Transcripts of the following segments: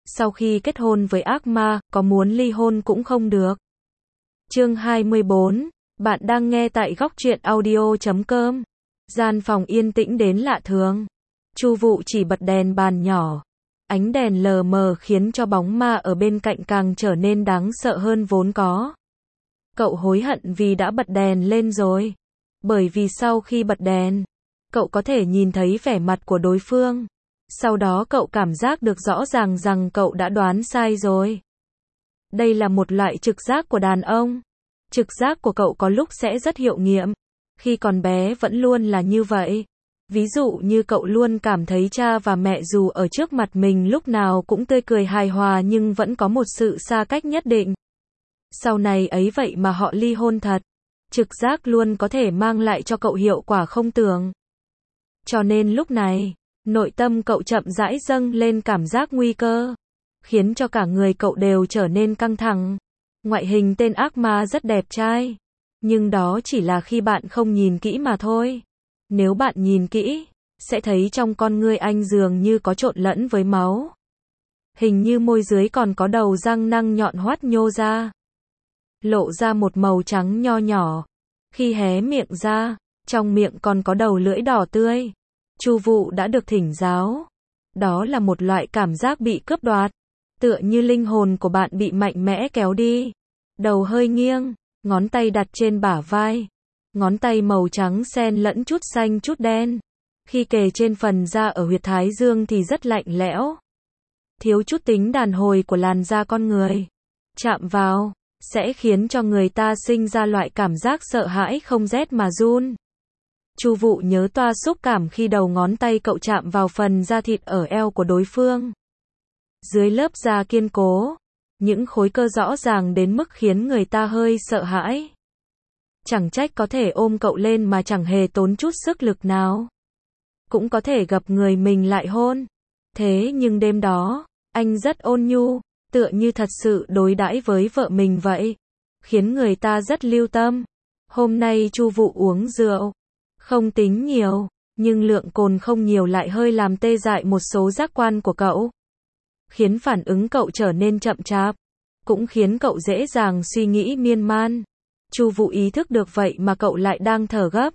Sau khi kết hôn với ác ma, có muốn ly hôn cũng không được. Chương 24, bạn đang nghe tại góc truyện audio.com. Gian phòng yên tĩnh đến lạ thường. Chu Vụ chỉ bật đèn bàn nhỏ. Ánh đèn lờ mờ khiến cho bóng ma ở bên cạnh càng trở nên đáng sợ hơn vốn có. Cậu hối hận vì đã bật đèn lên rồi. Bởi vì sau khi bật đèn, cậu có thể nhìn thấy vẻ mặt của đối phương. Sau đó cậu cảm giác được rõ ràng rằng cậu đã đoán sai rồi. Đây là một loại trực giác của đàn ông. Trực giác của cậu có lúc sẽ rất hiệu nghiệm. Khi còn bé vẫn luôn là như vậy. Ví dụ như cậu luôn cảm thấy cha và mẹ dù ở trước mặt mình lúc nào cũng tươi cười hài hòa nhưng vẫn có một sự xa cách nhất định. Sau này ấy vậy mà họ ly hôn thật. Trực giác luôn có thể mang lại cho cậu hiệu quả không tưởng. Cho nên lúc này, nội tâm cậu chậm rãi dâng lên cảm giác nguy cơ, khiến cho cả người cậu đều trở nên căng thẳng. Ngoại hình tên ác ma rất đẹp trai, nhưng đó chỉ là khi bạn không nhìn kỹ mà thôi. Nếu bạn nhìn kỹ, sẽ thấy trong con ngươi anh dường như có trộn lẫn với máu. Hình như môi dưới còn có đầu răng nanh nhọn hoắt nhô ra, lộ ra một màu trắng nho nhỏ. Khi hé miệng ra, trong miệng còn có đầu lưỡi đỏ tươi. Chu Vụ đã được thỉnh giáo. Đó là một loại cảm giác bị cướp đoạt, tựa như linh hồn của bạn bị mạnh mẽ kéo đi. Đầu hơi nghiêng, ngón tay đặt trên bả vai. Ngón tay màu trắng xen lẫn chút xanh chút đen. Khi kề trên phần da ở huyệt thái dương thì rất lạnh lẽo. Thiếu chút tính đàn hồi của làn da con người. Chạm vào, sẽ khiến cho người ta sinh ra loại cảm giác sợ hãi không rét mà run. Chu Vụ nhớ toa xúc cảm khi đầu ngón tay cậu chạm vào phần da thịt ở eo của đối phương. Dưới lớp da kiên cố, những khối cơ rõ ràng đến mức khiến người ta hơi sợ hãi. Chẳng trách có thể ôm cậu lên mà chẳng hề tốn chút sức lực nào. Cũng có thể gập người mình lại hôn. Thế nhưng đêm đó, anh rất ôn nhu, tựa như thật sự đối đãi với vợ mình vậy. Khiến người ta rất lưu tâm. Hôm nay Chu Vụ uống rượu. Không tính nhiều, nhưng lượng cồn không nhiều lại hơi làm tê dại một số giác quan của cậu. Khiến phản ứng cậu trở nên chậm chạp. Cũng khiến cậu dễ dàng suy nghĩ miên man. Chu Vụ ý thức được vậy mà cậu lại đang thở gấp.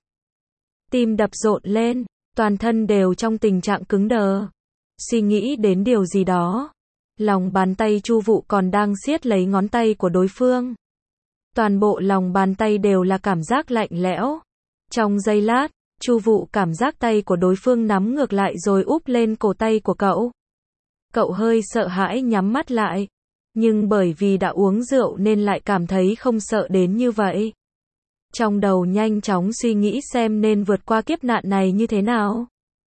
Tim đập rộn lên, toàn thân đều trong tình trạng cứng đờ. Suy nghĩ đến điều gì đó. Lòng bàn tay Chu Vụ còn đang siết lấy ngón tay của đối phương. Toàn bộ lòng bàn tay đều là cảm giác lạnh lẽo. Trong giây lát, Chu Vụ cảm giác tay của đối phương nắm ngược lại rồi úp lên cổ tay của cậu. Cậu hơi sợ hãi nhắm mắt lại. Nhưng bởi vì đã uống rượu nên lại cảm thấy không sợ đến như vậy. Trong đầu nhanh chóng suy nghĩ xem nên vượt qua kiếp nạn này như thế nào.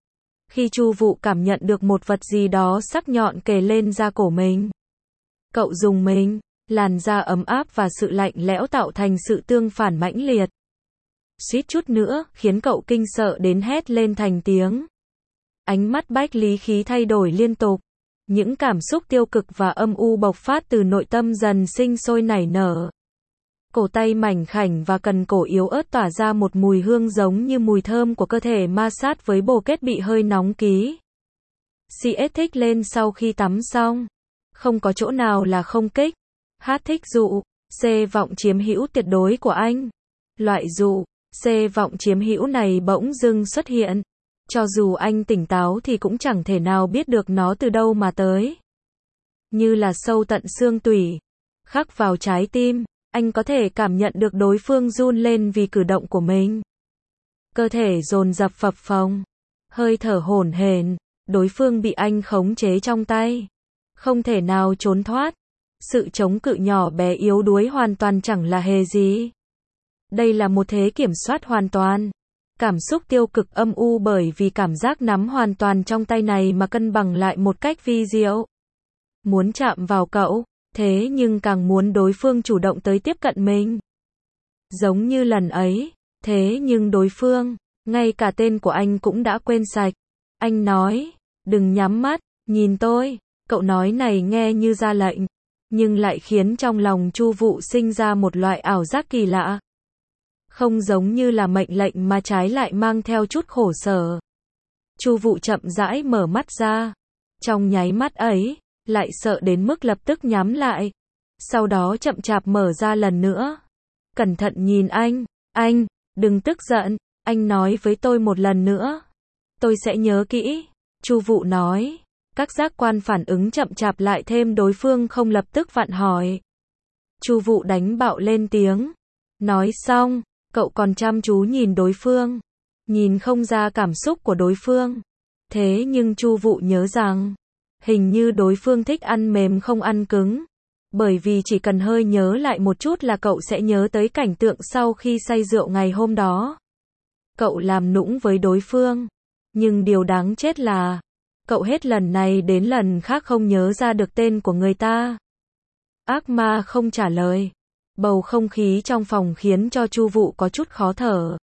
Khi Chu Vụ cảm nhận được một vật gì đó sắc nhọn kề lên da cổ mình. Cậu rùng mình, làn da ấm áp và sự lạnh lẽo tạo thành sự tương phản mãnh liệt. Suýt chút nữa, khiến cậu kinh sợ đến hét lên thành tiếng. Ánh mắt Bách Lý Khí thay đổi liên tục. Những cảm xúc tiêu cực và âm u bộc phát từ nội tâm dần sinh sôi nảy nở. Cổ tay mảnh khảnh và cần cổ yếu ớt tỏa ra một mùi hương giống như mùi thơm của cơ thể ma sát với bồ kết bị hơi nóng ký. CS thích lên sau khi tắm xong. Không có chỗ nào là không kích. H thích dụ. C vọng chiếm hữu tuyệt đối của anh. Loại dụ, C vọng chiếm hữu này bỗng dưng xuất hiện. Cho dù anh tỉnh táo thì cũng chẳng thể nào biết được nó từ đâu mà tới. Như là sâu tận xương tủy, khắc vào trái tim, anh có thể cảm nhận được đối phương run lên vì cử động của mình. Cơ thể dồn dập phập phồng, hơi thở hổn hển, đối phương bị anh khống chế trong tay. Không thể nào trốn thoát. Sự chống cự nhỏ bé yếu đuối hoàn toàn chẳng là hề gì. Đây là một thế kiểm soát hoàn toàn. Cảm xúc tiêu cực âm u bởi vì cảm giác nắm hoàn toàn trong tay này mà cân bằng lại một cách vi diệu. Muốn chạm vào cậu, thế nhưng càng muốn đối phương chủ động tới tiếp cận mình. Giống như lần ấy, thế nhưng đối phương, ngay cả tên của anh cũng đã quên sạch. Anh nói, đừng nhắm mắt, nhìn tôi. Cậu nói này nghe như ra lệnh, nhưng lại khiến trong lòng Chu Vụ sinh ra một loại ảo giác kỳ lạ. Không giống như là mệnh lệnh mà trái lại mang theo chút khổ sở. Chu Vụ chậm rãi mở mắt ra. Trong nháy mắt ấy, lại sợ đến mức lập tức nhắm lại. Sau đó chậm chạp mở ra lần nữa. Cẩn thận nhìn anh, đừng tức giận, anh nói với tôi một lần nữa. Tôi sẽ nhớ kỹ, Chu Vụ nói. Các giác quan phản ứng chậm chạp lại thêm đối phương không lập tức vặn hỏi. Chu Vụ đánh bạo lên tiếng. Nói xong, cậu còn chăm chú nhìn đối phương. Nhìn không ra cảm xúc của đối phương. Thế nhưng Chu Vụ nhớ rằng, hình như đối phương thích ăn mềm không ăn cứng. Bởi vì chỉ cần hơi nhớ lại một chút là cậu sẽ nhớ tới cảnh tượng sau khi say rượu ngày hôm đó. Cậu làm nũng với đối phương. Nhưng điều đáng chết là, cậu hết lần này đến lần khác không nhớ ra được tên của người ta. Ác ma không trả lời. Bầu không khí trong phòng khiến cho Chu Vụ có chút khó thở.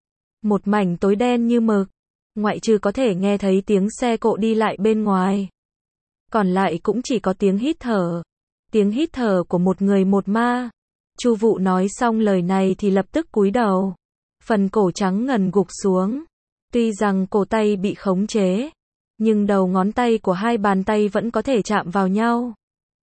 Một mảnh tối đen như mực. Ngoại trừ có thể nghe thấy tiếng xe cộ đi lại bên ngoài. Còn lại cũng chỉ có tiếng hít thở. Tiếng hít thở của một người một ma. Chu Vụ nói xong lời này thì lập tức cúi đầu. Phần cổ trắng ngần gục xuống. Tuy rằng cổ tay bị khống chế, nhưng đầu ngón tay của hai bàn tay vẫn có thể chạm vào nhau.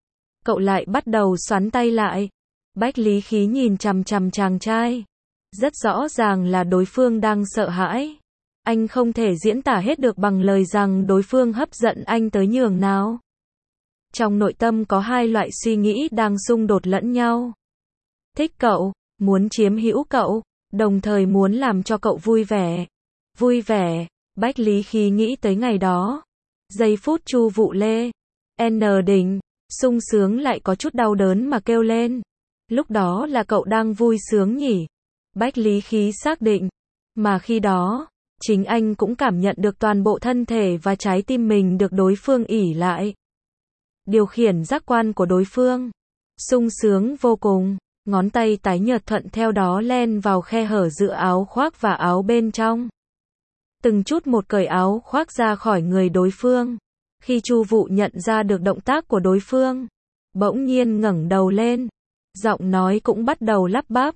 Cậu lại bắt đầu xoắn tay lại. Bách Lý Khí nhìn chằm chằm chàng trai. Rất rõ ràng là đối phương đang sợ hãi. Anh không thể diễn tả hết được bằng lời rằng đối phương hấp dẫn anh tới nhường nào. Trong nội tâm có hai loại suy nghĩ đang xung đột lẫn nhau. Thích cậu, muốn chiếm hữu cậu, đồng thời muốn làm cho cậu vui vẻ. Vui vẻ, Bách Lý Khí nghĩ tới ngày đó. Giây phút Chu Vụ lê N đỉnh, sung sướng lại có chút đau đớn mà kêu lên. Lúc đó là cậu đang vui sướng nhỉ? Bách Lý Khí xác định. Mà khi đó, chính anh cũng cảm nhận được toàn bộ thân thể và trái tim mình được đối phương ỷ lại. Điều khiển giác quan của đối phương. Sung sướng vô cùng, ngón tay tái nhợt thuận theo đó len vào khe hở giữa áo khoác và áo bên trong. Từng chút một cởi áo khoác ra khỏi người đối phương. Khi Chu Vụ nhận ra được động tác của đối phương, bỗng nhiên ngẩng đầu lên. Giọng nói cũng bắt đầu lắp bắp.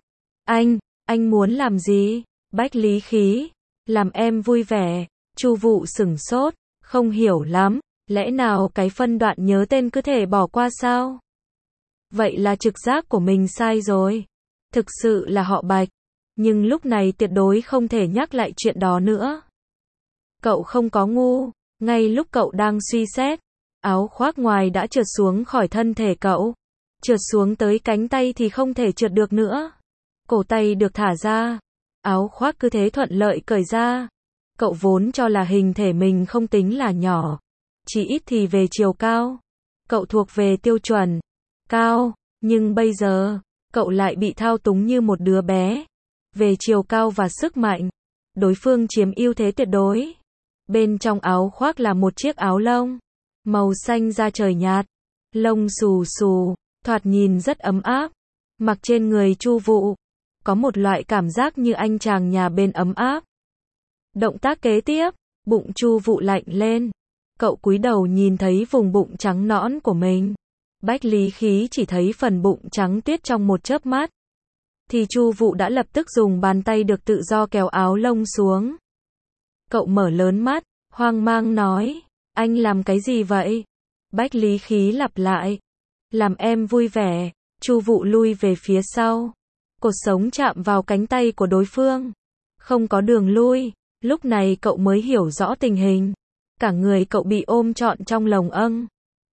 Anh muốn làm gì? Bách Lý Khí. Làm em vui vẻ. Chu Vụ sửng sốt, không hiểu lắm. Lẽ nào cái phân đoạn nhớ tên cứ thể bỏ qua sao? Vậy là trực giác của mình sai rồi. Thực sự là họ Bạch. Nhưng lúc này tuyệt đối không thể nhắc lại chuyện đó nữa. Cậu không có ngu. Ngay lúc cậu đang suy xét, áo khoác ngoài đã trượt xuống khỏi thân thể cậu. Trượt xuống tới cánh tay thì không thể trượt được nữa. Cổ tay được thả ra. Áo khoác cứ thế thuận lợi cởi ra. Cậu vốn cho là hình thể mình không tính là nhỏ. Chỉ ít thì về chiều cao. Cậu thuộc về tiêu chuẩn cao. Nhưng bây giờ, cậu lại bị thao túng như một đứa bé. Về chiều cao và sức mạnh, đối phương chiếm ưu thế tuyệt đối. Bên trong áo khoác là một chiếc áo lông. Màu xanh da trời nhạt. Lông xù xù, thoạt nhìn rất ấm áp. Mặc trên người Chu Vụ, có một loại cảm giác như anh chàng nhà bên ấm áp. Động tác kế tiếp, bụng Chu Vụ lạnh lên. Cậu cúi đầu nhìn thấy vùng bụng trắng nõn của mình. Bách Lý Khí chỉ thấy phần bụng trắng tuyết trong một chớp mắt. Thì Chu Vụ đã lập tức dùng bàn tay được tự do kéo áo lông xuống. Cậu mở lớn mắt, hoang mang nói. Anh làm cái gì vậy? Bách Lý Khí lặp lại. Làm em vui vẻ. Chu Vụ lui về phía sau. Cột sống chạm vào cánh tay của đối phương. Không có đường lui. Lúc này cậu mới hiểu rõ tình hình. Cả người cậu bị ôm trọn trong lồng âng.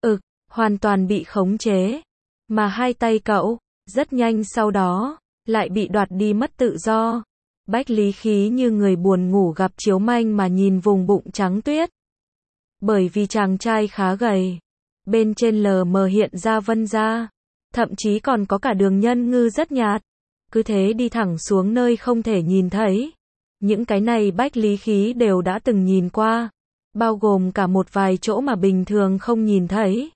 Hoàn toàn bị khống chế. Mà hai tay cậu, rất nhanh sau đó, lại bị đoạt đi mất tự do. Bách Lý Khí như người buồn ngủ gặp chiếu manh mà nhìn vùng bụng trắng tuyết. Bởi vì chàng trai khá gầy. Bên trên lờ mờ hiện ra vân da. Thậm chí còn có cả đường nhân ngư rất nhạt. Cứ thế đi thẳng xuống nơi không thể nhìn thấy. Những cái này Bách Lý Khí đều đã từng nhìn qua. Bao gồm cả một vài chỗ mà bình thường không nhìn thấy.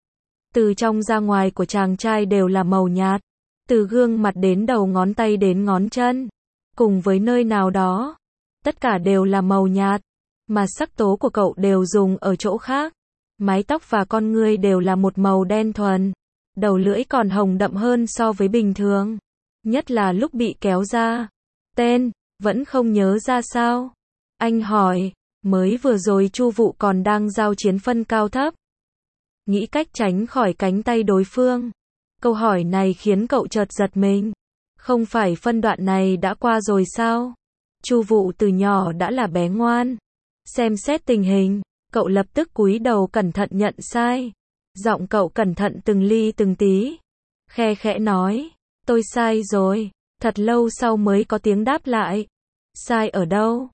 Từ trong ra ngoài của chàng trai đều là màu nhạt. Từ gương mặt đến đầu ngón tay đến ngón chân. Cùng với nơi nào đó. Tất cả đều là màu nhạt. Mà sắc tố của cậu đều dùng ở chỗ khác. Mái tóc và con ngươi đều là một màu đen thuần. Đầu lưỡi còn hồng đậm hơn so với bình thường. Nhất là lúc bị kéo ra. Tên, vẫn không nhớ ra sao? Anh hỏi, mới vừa rồi Chu Vụ còn đang giao chiến phân cao thấp. nghĩ cách tránh khỏi cánh tay đối phương. Câu hỏi này khiến cậu chợt giật mình. Không phải phân đoạn này đã qua rồi sao? Chu Vụ từ nhỏ đã là bé ngoan. Xem xét tình hình, cậu lập tức cúi đầu cẩn thận nhận sai. Giọng cậu cẩn thận từng ly từng tí. Khe khẽ nói, tôi sai rồi. Thật lâu sau mới có tiếng đáp lại. Sai ở đâu?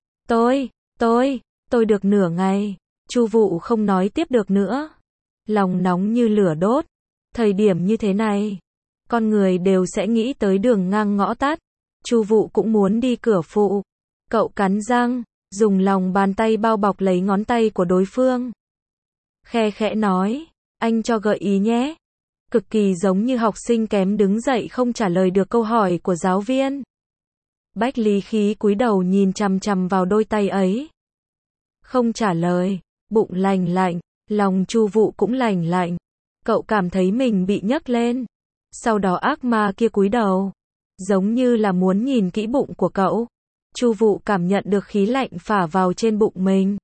Tôi được nửa ngày. Chu Vụ không nói tiếp được nữa. Lòng nóng như lửa đốt. Thời điểm như thế này, con người đều sẽ nghĩ tới đường ngang ngõ tắt. Chu Vụ cũng muốn đi cửa phụ. Cậu cắn răng, dùng lòng bàn tay bao bọc lấy ngón tay của đối phương. Khe khẽ nói, anh cho gợi ý nhé. Cực kỳ giống như học sinh kém đứng dậy không trả lời được câu hỏi của giáo viên. Bách Lý Khí cúi đầu nhìn chằm chằm vào đôi tay ấy. Không trả lời, bụng lành lạnh, lòng Chu Vụ cũng lành lạnh. Cậu cảm thấy mình bị nhấc lên. Sau đó ác ma kia cúi đầu, giống như là muốn nhìn kỹ bụng của cậu. Chu Vụ cảm nhận được khí lạnh phả vào trên bụng mình.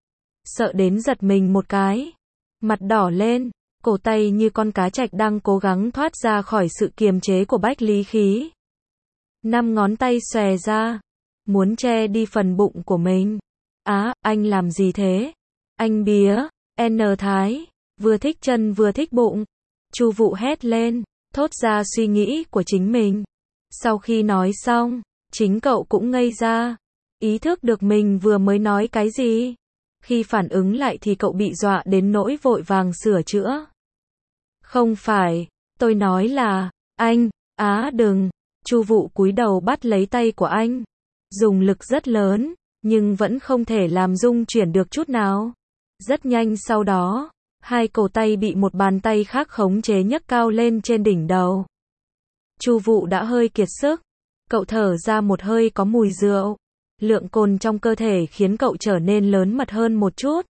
Sợ đến giật mình một cái. Mặt đỏ lên, cổ tay như con cá trạch đang cố gắng thoát ra khỏi sự kiềm chế của Bách Lý Khí. 5 ngón tay xòe ra, muốn che đi phần bụng của mình. Á, anh làm gì thế? Anh bía, N Thái, vừa thích chân vừa thích bụng. Chu Vụ hét lên, thốt ra suy nghĩ của chính mình. Sau khi nói xong, chính cậu cũng ngây ra. Ý thức được mình vừa mới nói cái gì. Khi phản ứng lại thì cậu bị dọa đến nỗi vội vàng sửa chữa. Không phải, tôi nói là, anh, đừng. Chu Vụ cúi đầu bắt lấy tay của anh. Dùng lực rất lớn, nhưng vẫn không thể làm rung chuyển được chút nào. Rất nhanh sau đó, hai cổ tay bị một bàn tay khác khống chế nhấc cao lên trên đỉnh đầu. Chu Vụ đã hơi kiệt sức. Cậu thở ra một hơi có mùi rượu. Lượng cồn trong cơ thể khiến cậu trở nên lớn mật hơn một chút.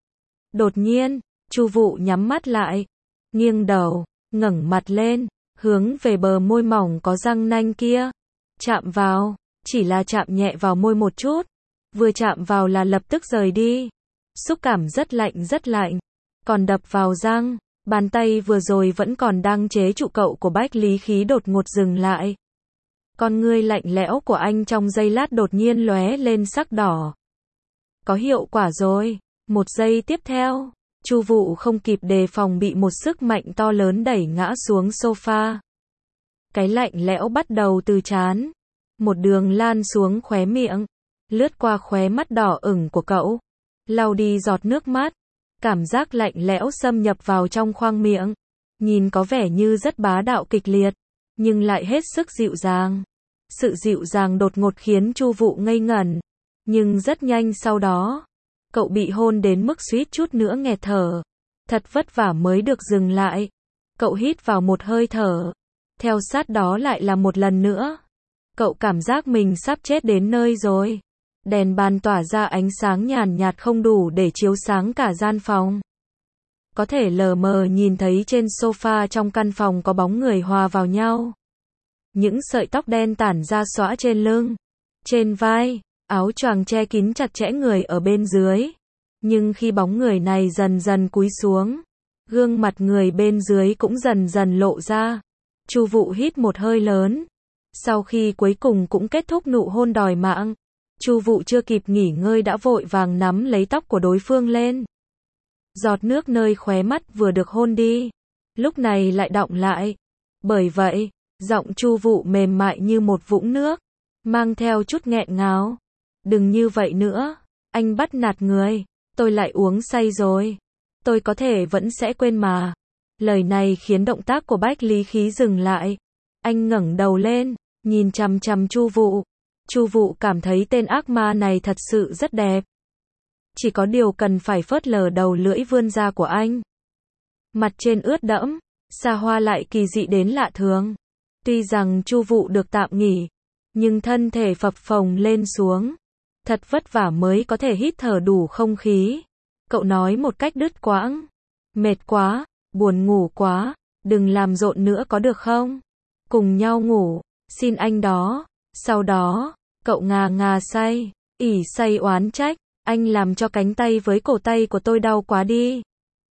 Đột nhiên, Chu Vụ nhắm mắt lại, nghiêng đầu, ngẩng mặt lên, hướng về bờ môi mỏng có răng nanh kia. Chạm vào, chỉ là chạm nhẹ vào môi một chút. Vừa chạm vào là lập tức rời đi. Xúc cảm rất lạnh. Còn đập vào răng, bàn tay vừa rồi vẫn còn đang chế trụ cậu của Bách Lý Khí đột ngột dừng lại. Con ngươi lạnh lẽo của anh trong giây lát đột nhiên lóe lên sắc đỏ. Có hiệu quả rồi. Một giây tiếp theo, Chu Vụ không kịp đề phòng bị một sức mạnh to lớn đẩy ngã xuống sofa. Cái lạnh lẽo bắt đầu từ trán, một đường lan xuống khóe miệng, lướt qua khóe mắt đỏ ửng của cậu, lau đi giọt nước mắt. Cảm giác lạnh lẽo xâm nhập vào trong khoang miệng, nhìn có vẻ như rất bá đạo kịch liệt, nhưng lại hết sức dịu dàng. Sự dịu dàng đột ngột khiến Chu Vụ ngây ngẩn, nhưng rất nhanh sau đó, cậu bị hôn đến mức suýt chút nữa nghẹt thở. Thật vất vả mới được dừng lại. Cậu hít vào một hơi thở, theo sát đó lại là một lần nữa. Cậu cảm giác mình sắp chết đến nơi rồi. Đèn bàn tỏa ra ánh sáng nhàn nhạt không đủ để chiếu sáng cả gian phòng. Có thể lờ mờ nhìn thấy trên sofa trong căn phòng có bóng người hòa vào nhau. Những sợi tóc đen tản ra xõa trên lưng, trên vai, áo choàng che kín chặt chẽ người ở bên dưới. Nhưng khi bóng người này dần dần cúi xuống, gương mặt người bên dưới cũng dần dần lộ ra. Chu Vụ hít một hơi lớn. Sau khi cuối cùng cũng kết thúc nụ hôn đòi mạng, Chu Vụ chưa kịp nghỉ ngơi đã vội vàng nắm lấy tóc của đối phương lên. Giọt nước nơi khóe mắt vừa được hôn đi, lúc này lại đọng lại. Bởi vậy, giọng Chu Vụ mềm mại như một vũng nước, mang theo chút nghẹn ngào. Đừng như vậy nữa, anh bắt nạt người, tôi lại uống say rồi. Tôi có thể vẫn sẽ quên mà. Lời này khiến động tác của Bách Lý Khí dừng lại. Anh ngẩng đầu lên, nhìn chằm chằm Chu Vụ. Chu Vụ cảm thấy tên ác ma này thật sự rất đẹp. Chỉ có điều cần phải phớt lờ đầu lưỡi vươn ra của anh. Mặt trên ướt đẫm, xa hoa lại kỳ dị đến lạ thường. Tuy rằng Chu Vụ được tạm nghỉ, nhưng thân thể phập phồng lên xuống. Thật vất vả mới có thể hít thở đủ không khí. Cậu nói một cách đứt quãng. Mệt quá, buồn ngủ quá, đừng làm rộn nữa có được không? Cùng nhau ngủ, xin anh đó. Sau đó, cậu ngà say, ỉ say oán trách. Anh làm cho cánh tay với cổ tay của tôi đau quá đi.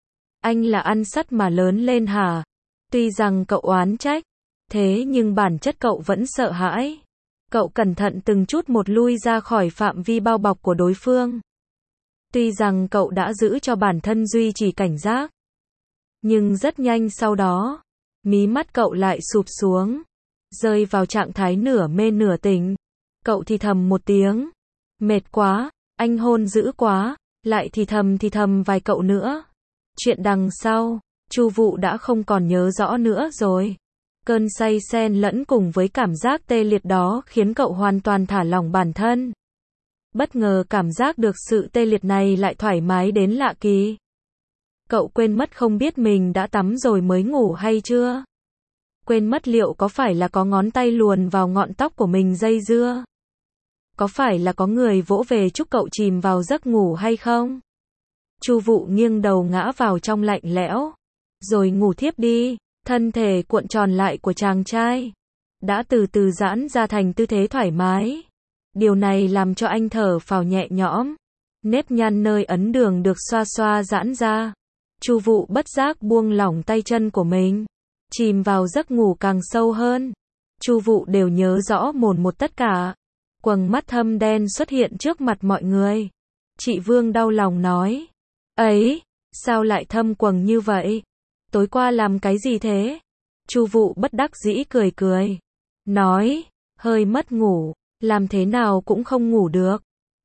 Anh là ăn sắt mà lớn lên hả? Tuy rằng cậu oán trách, thế nhưng bản chất cậu vẫn sợ hãi. Cậu cẩn thận từng chút một lui ra khỏi phạm vi bao bọc của đối phương. Tuy rằng cậu đã giữ cho bản thân duy trì cảnh giác, nhưng rất nhanh sau đó, mí mắt cậu lại sụp xuống, rơi vào trạng thái nửa mê nửa tỉnh. Cậu thì thầm một tiếng, mệt quá, anh hôn dữ quá, lại thì thầm vài cậu nữa. Chuyện đằng sau, Chu Vụ đã không còn nhớ rõ nữa rồi. Cơn say xen lẫn cùng với cảm giác tê liệt đó khiến cậu hoàn toàn thả lỏng bản thân. Bất ngờ cảm giác được sự tê liệt này lại thoải mái đến lạ kỳ. Cậu quên mất không biết mình đã tắm rồi mới ngủ hay chưa. Quên mất liệu có phải là có ngón tay luồn vào ngọn tóc của mình dây dưa. Có phải là có người vỗ về chúc cậu chìm vào giấc ngủ hay không? Chu Vụ nghiêng đầu ngã vào trong lạnh lẽo, rồi ngủ thiếp đi. Thân thể cuộn tròn lại của chàng trai đã từ từ giãn ra thành tư thế thoải mái. Điều này làm cho anh thở phào nhẹ nhõm. Nếp nhăn nơi ấn đường được xoa xoa giãn ra. Chu Vụ bất giác buông lỏng tay chân của mình, chìm vào giấc ngủ càng sâu hơn. Chu Vụ đều nhớ rõ mồn một tất cả. Quầng mắt thâm đen xuất hiện trước mặt mọi người. Chị Vương đau lòng nói, ấy, sao lại thâm quầng như vậy? Tối qua làm cái gì thế? Chu Vụ bất đắc dĩ cười cười, nói, hơi mất ngủ, làm thế nào cũng không ngủ được.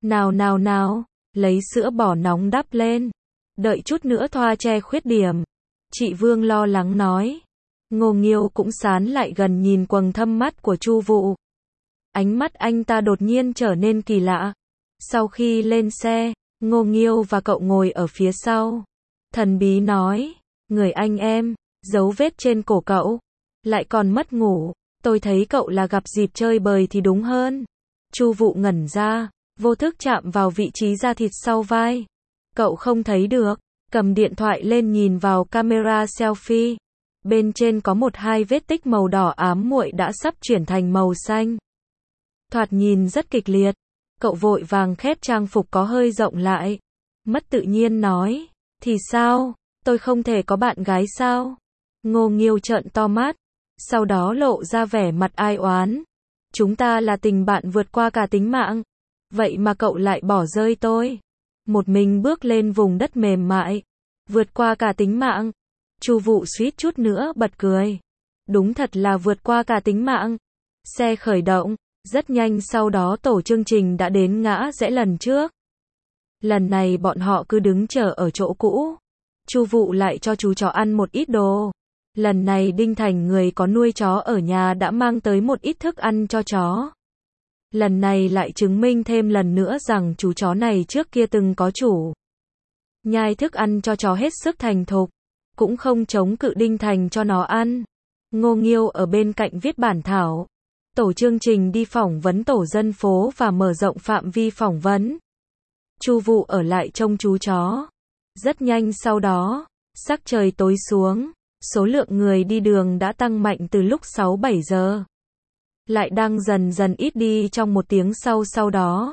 Nào, lấy sữa bò nóng đắp lên, đợi chút nữa thoa che khuyết điểm. Chị Vương lo lắng nói. Ngô Nghiêu cũng sán lại gần nhìn quầng thâm mắt của Chu Vụ. Ánh mắt anh ta đột nhiên trở nên kỳ lạ. Sau khi lên xe, Ngô Nghiêu và cậu ngồi ở phía sau. Thần bí nói, người anh em, dấu vết trên cổ cậu, lại còn mất ngủ, tôi thấy cậu là gặp dịp chơi bời thì đúng hơn. Chu Vụ ngẩn ra, vô thức chạm vào vị trí da thịt sau vai. Cậu không thấy được, cầm điện thoại lên nhìn vào camera selfie. Bên trên có một hai vết tích màu đỏ ám muội đã sắp chuyển thành màu xanh. Thoạt nhìn rất kịch liệt. Cậu vội vàng khép trang phục có hơi rộng lại. Mất tự nhiên nói, thì sao, tôi không thể có bạn gái sao? Ngô Nghiêu trợn to mắt, sau đó lộ ra vẻ mặt ai oán. Chúng ta là tình bạn vượt qua cả tính mạng. Vậy mà cậu lại bỏ rơi tôi. Một mình bước lên vùng đất mềm mại. Vượt qua cả tính mạng. Chu Vụ suýt chút nữa bật cười. Đúng thật là vượt qua cả tính mạng. Xe khởi động. Rất nhanh sau đó tổ chương trình đã đến ngã rẽ lần trước. Lần này bọn họ cứ đứng chờ ở chỗ cũ. Chu Vụ lại cho chú chó ăn một ít đồ. Lần này Đinh Thành người có nuôi chó ở nhà đã mang tới một ít thức ăn cho chó. Lần này lại chứng minh thêm lần nữa rằng chú chó này trước kia từng có chủ. Nhai thức ăn cho chó hết sức thành thục, cũng không chống cự Đinh Thành cho nó ăn. Ngô Nghiêu ở bên cạnh viết bản thảo. Tổ chương trình đi phỏng vấn tổ dân phố và mở rộng phạm vi phỏng vấn. Chu Vụ ở lại trông chú chó. Rất nhanh sau đó, sắc trời tối xuống, số lượng người đi đường đã tăng mạnh từ lúc 6-7 giờ. Lại đang dần dần ít đi trong một tiếng sau đó.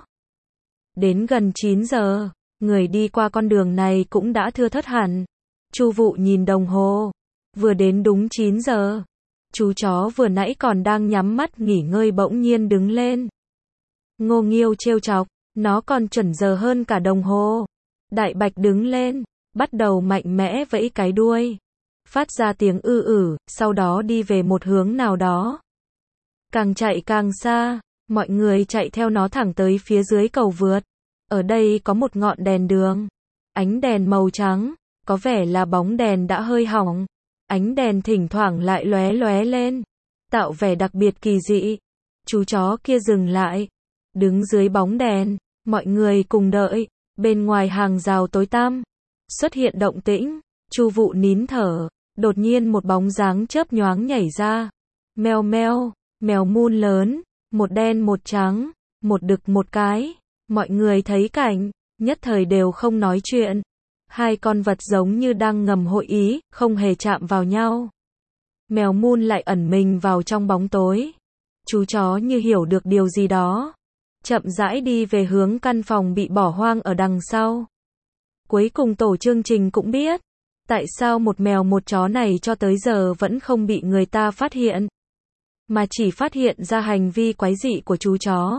Đến gần 9 giờ, người đi qua con đường này cũng đã thưa thớt hẳn. Chu Vụ nhìn đồng hồ, vừa đến đúng 9 giờ. Chú chó vừa nãy còn đang nhắm mắt nghỉ ngơi bỗng nhiên đứng lên. Ngô Nghiêu trêu chọc, nó còn chuẩn giờ hơn cả đồng hồ. Đại Bạch đứng lên, bắt đầu mạnh mẽ vẫy cái đuôi, phát ra tiếng sau đó đi về một hướng nào đó. Càng chạy càng xa, mọi người chạy theo nó thẳng tới phía dưới cầu vượt. Ở đây có một ngọn đèn đường, ánh đèn màu trắng, có vẻ là bóng đèn đã hơi hỏng. Ánh đèn thỉnh thoảng lại lóe lóe lên, tạo vẻ đặc biệt kỳ dị. Chú chó kia dừng lại, đứng dưới bóng đèn, mọi người cùng đợi. Bên ngoài hàng rào tối tăm, xuất hiện động tĩnh. Chu Vụ nín thở, đột nhiên một bóng dáng chớp nhoáng nhảy ra. Meo meo, mèo mun lớn, một đen một trắng, một đực một cái. Mọi người thấy cảnh, nhất thời đều không nói chuyện. Hai con vật giống như đang ngầm hội ý, không hề chạm vào nhau. Mèo mun lại ẩn mình vào trong bóng tối. Chú chó như hiểu được điều gì đó, chậm rãi đi về hướng căn phòng bị bỏ hoang ở đằng sau. Cuối cùng tổ chương trình cũng biết, Tại sao một mèo một chó này cho tới giờ vẫn không bị người ta phát hiện, mà chỉ phát hiện ra hành vi quái dị của chú chó?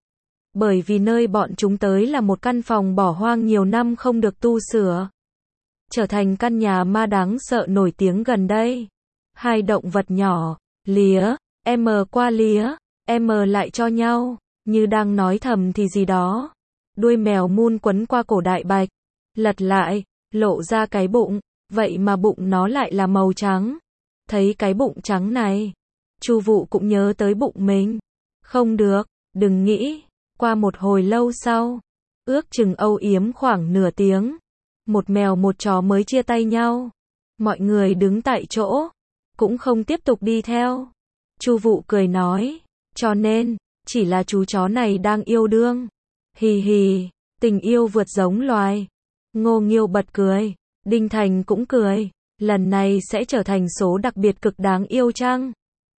Bởi vì nơi bọn chúng tới là một căn phòng bỏ hoang nhiều năm không được tu sửa, trở thành căn nhà ma đáng sợ nổi tiếng gần đây. Hai động vật nhỏ, lía, em qua lía, em lại cho nhau, như đang nói thầm thì gì đó. Đuôi mèo mun quấn qua cổ đại bạch, lật lại, lộ ra cái bụng, vậy mà bụng nó lại là màu trắng. Thấy cái bụng trắng này, Chu Vụ cũng nhớ tới bụng mình. Không được, đừng nghĩ. Qua một hồi lâu sau, ước chừng âu yếm khoảng nửa tiếng, một mèo một chó mới chia tay nhau. Mọi người đứng tại chỗ, cũng không tiếp tục đi theo. Chu Vụ cười nói, cho nên, chỉ là chú chó này đang yêu đương. Hì hì, tình yêu vượt giống loài. Ngô Nghiêu bật cười, Đinh Thành cũng cười, lần này sẽ trở thành số đặc biệt cực đáng yêu chăng?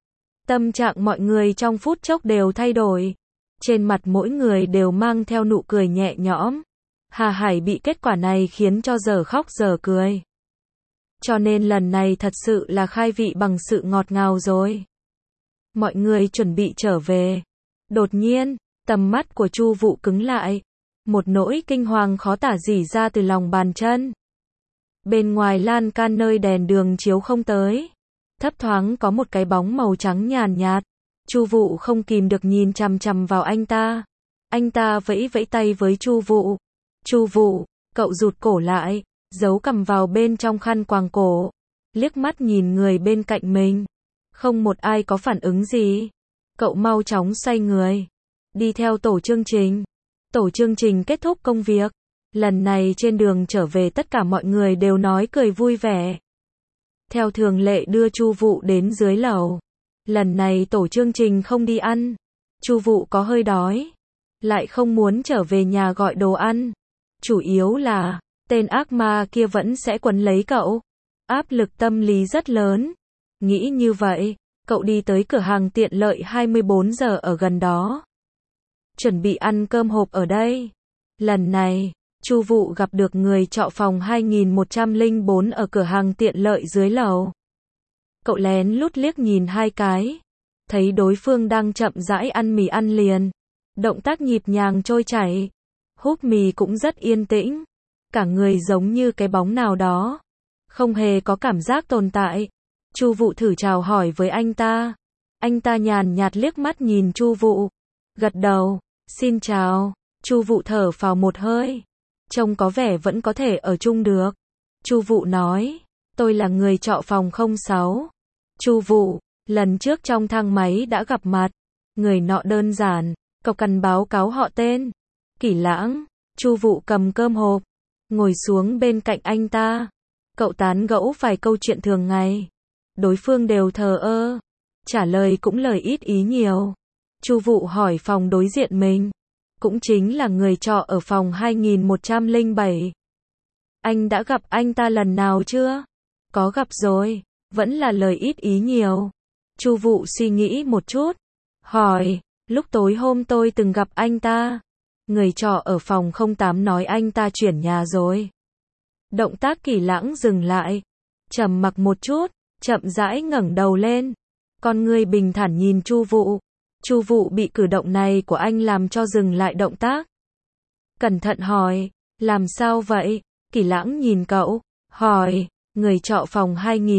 Tâm trạng mọi người trong phút chốc đều thay đổi. Trên mặt mỗi người đều mang theo nụ cười nhẹ nhõm. Hà Hải bị kết quả này khiến cho giờ khóc giờ cười. Cho nên lần này thật sự là khai vị bằng sự ngọt ngào rồi. Mọi người chuẩn bị trở về. Đột nhiên, tầm mắt của Chu Vụ cứng lại. Một nỗi kinh hoàng khó tả rỉ ra từ lòng bàn chân. Bên ngoài lan can nơi đèn đường chiếu không tới, thấp thoáng có một cái bóng màu trắng nhàn nhạt. Chu Vụ không kìm được nhìn chằm chằm vào anh ta. Anh ta vẫy vẫy tay với Chu Vụ. Chu Vụ, cậu rụt cổ lại, giấu cằm vào bên trong khăn quàng cổ, liếc mắt nhìn người bên cạnh mình. Không một ai có phản ứng gì. Cậu mau chóng xoay người, đi theo tổ chương trình. Tổ chương trình kết thúc công việc. Lần này trên đường trở về tất cả mọi người đều nói cười vui vẻ. Theo thường lệ đưa Chu Vụ đến dưới lầu. Lần này tổ chương trình không đi ăn. Chu Vụ có hơi đói, lại không muốn trở về nhà gọi đồ ăn. Chủ yếu là, tên ác ma kia vẫn sẽ quấn lấy cậu. Áp lực tâm lý rất lớn. Nghĩ như vậy, cậu đi tới cửa hàng tiện lợi 24 giờ ở gần đó. Chuẩn bị ăn cơm hộp ở đây. Lần này, Chu Vụ gặp được người trọ phòng 2104 ở cửa hàng tiện lợi dưới lầu. Cậu lén lút liếc nhìn hai cái, thấy đối phương đang chậm rãi ăn mì ăn liền. Động tác nhịp nhàng trôi chảy. Húp mì cũng rất yên tĩnh. Cả người giống như cái bóng nào đó, không hề có cảm giác tồn tại. Chu Vụ thử chào hỏi với anh ta. Anh ta nhàn nhạt liếc mắt nhìn Chu Vụ, gật đầu, xin chào. Chu Vụ thở phào một hơi. Trông có vẻ vẫn có thể ở chung được. Chu Vụ nói, tôi là người trọ phòng 06. Chu Vụ, lần trước trong thang máy đã gặp mặt. Người nọ đơn giản, cậu cần báo cáo họ tên. Kỷ Lãng. Chu Vụ cầm cơm hộp, ngồi xuống bên cạnh anh ta. Cậu tán gẫu vài câu chuyện thường ngày. Đối phương đều thờ ơ, trả lời cũng lời ít ý nhiều. Chu Vụ hỏi phòng đối diện mình, cũng chính là người trọ ở phòng 2107. Anh đã gặp anh ta lần nào chưa? Có gặp rồi, vẫn là lời ít ý nhiều. Chu Vụ suy nghĩ một chút, hỏi, lúc tối hôm tôi từng gặp anh ta. Người trọ ở phòng 08 nói anh ta chuyển nhà rồi. Động tác Kỷ Lãng dừng lại, trầm mặc một chút, chậm rãi ngẩng đầu lên. Con ngươi bình thản nhìn Chu Vụ. Chu Vụ bị cử động này của anh làm cho dừng lại động tác. Cẩn thận hỏi, làm sao vậy? Kỷ Lãng nhìn cậu, hỏi, người trọ phòng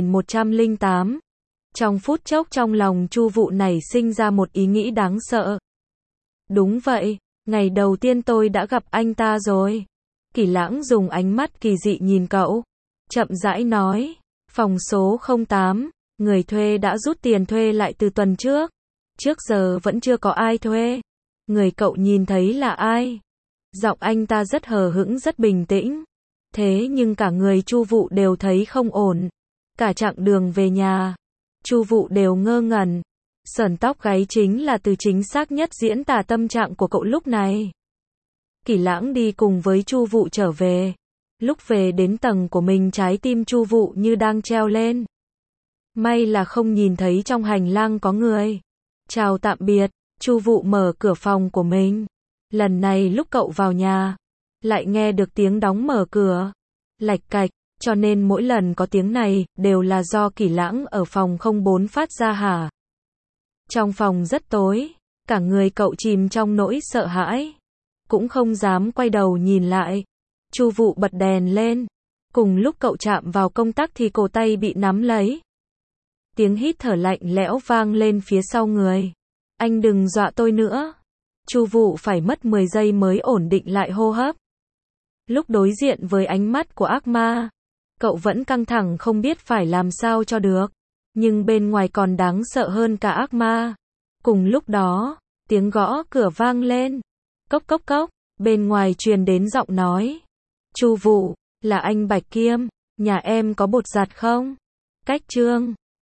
2108. Trong phút chốc trong lòng Chu Vụ nảy sinh ra một ý nghĩ đáng sợ. Đúng vậy, ngày đầu tiên tôi đã gặp anh ta rồi. Kỷ Lãng dùng ánh mắt kỳ dị nhìn cậu, chậm rãi nói, phòng số 08, người thuê đã rút tiền thuê lại từ tuần trước. Trước giờ vẫn chưa có ai thuê. Người cậu nhìn thấy là ai? Giọng anh ta rất hờ hững rất bình tĩnh. Thế nhưng cả người Chu Vụ đều thấy không ổn. Cả chặng đường về nhà, Chu Vụ đều ngơ ngẩn. Sởn tóc gáy chính là từ chính xác nhất diễn tả tâm trạng của cậu lúc này. Kỷ Lãng đi cùng với Chu Vụ trở về. Lúc về đến tầng của mình trái tim Chu Vụ như đang treo lên. May là không nhìn thấy trong hành lang có người. Chào tạm biệt, Chu Vụ mở cửa phòng của mình. Lần này lúc cậu vào nhà, lại nghe được tiếng đóng mở cửa. Lạch cạch, cho nên mỗi lần có tiếng này, đều là do Kỷ Lãng ở phòng 04 phát ra hả? Trong phòng rất tối, cả người cậu chìm trong nỗi sợ hãi, cũng không dám quay đầu nhìn lại. Chu Vụ bật đèn lên, cùng lúc cậu chạm vào công tắc thì cổ tay bị nắm lấy. Tiếng hít thở lạnh lẽo vang lên phía sau người. Anh đừng dọa tôi nữa. Chu Vụ phải mất 10 giây mới ổn định lại hô hấp. Lúc đối diện với ánh mắt của ác ma, cậu vẫn căng thẳng không biết phải làm sao cho được. Nhưng bên ngoài còn đáng sợ hơn cả ác ma. Cùng lúc đó, tiếng gõ cửa vang lên. Cốc cốc cốc, bên ngoài truyền đến giọng nói. Chu Vụ, là anh Bạch Kiêm, nhà em có bột giặt không? Cách Trương.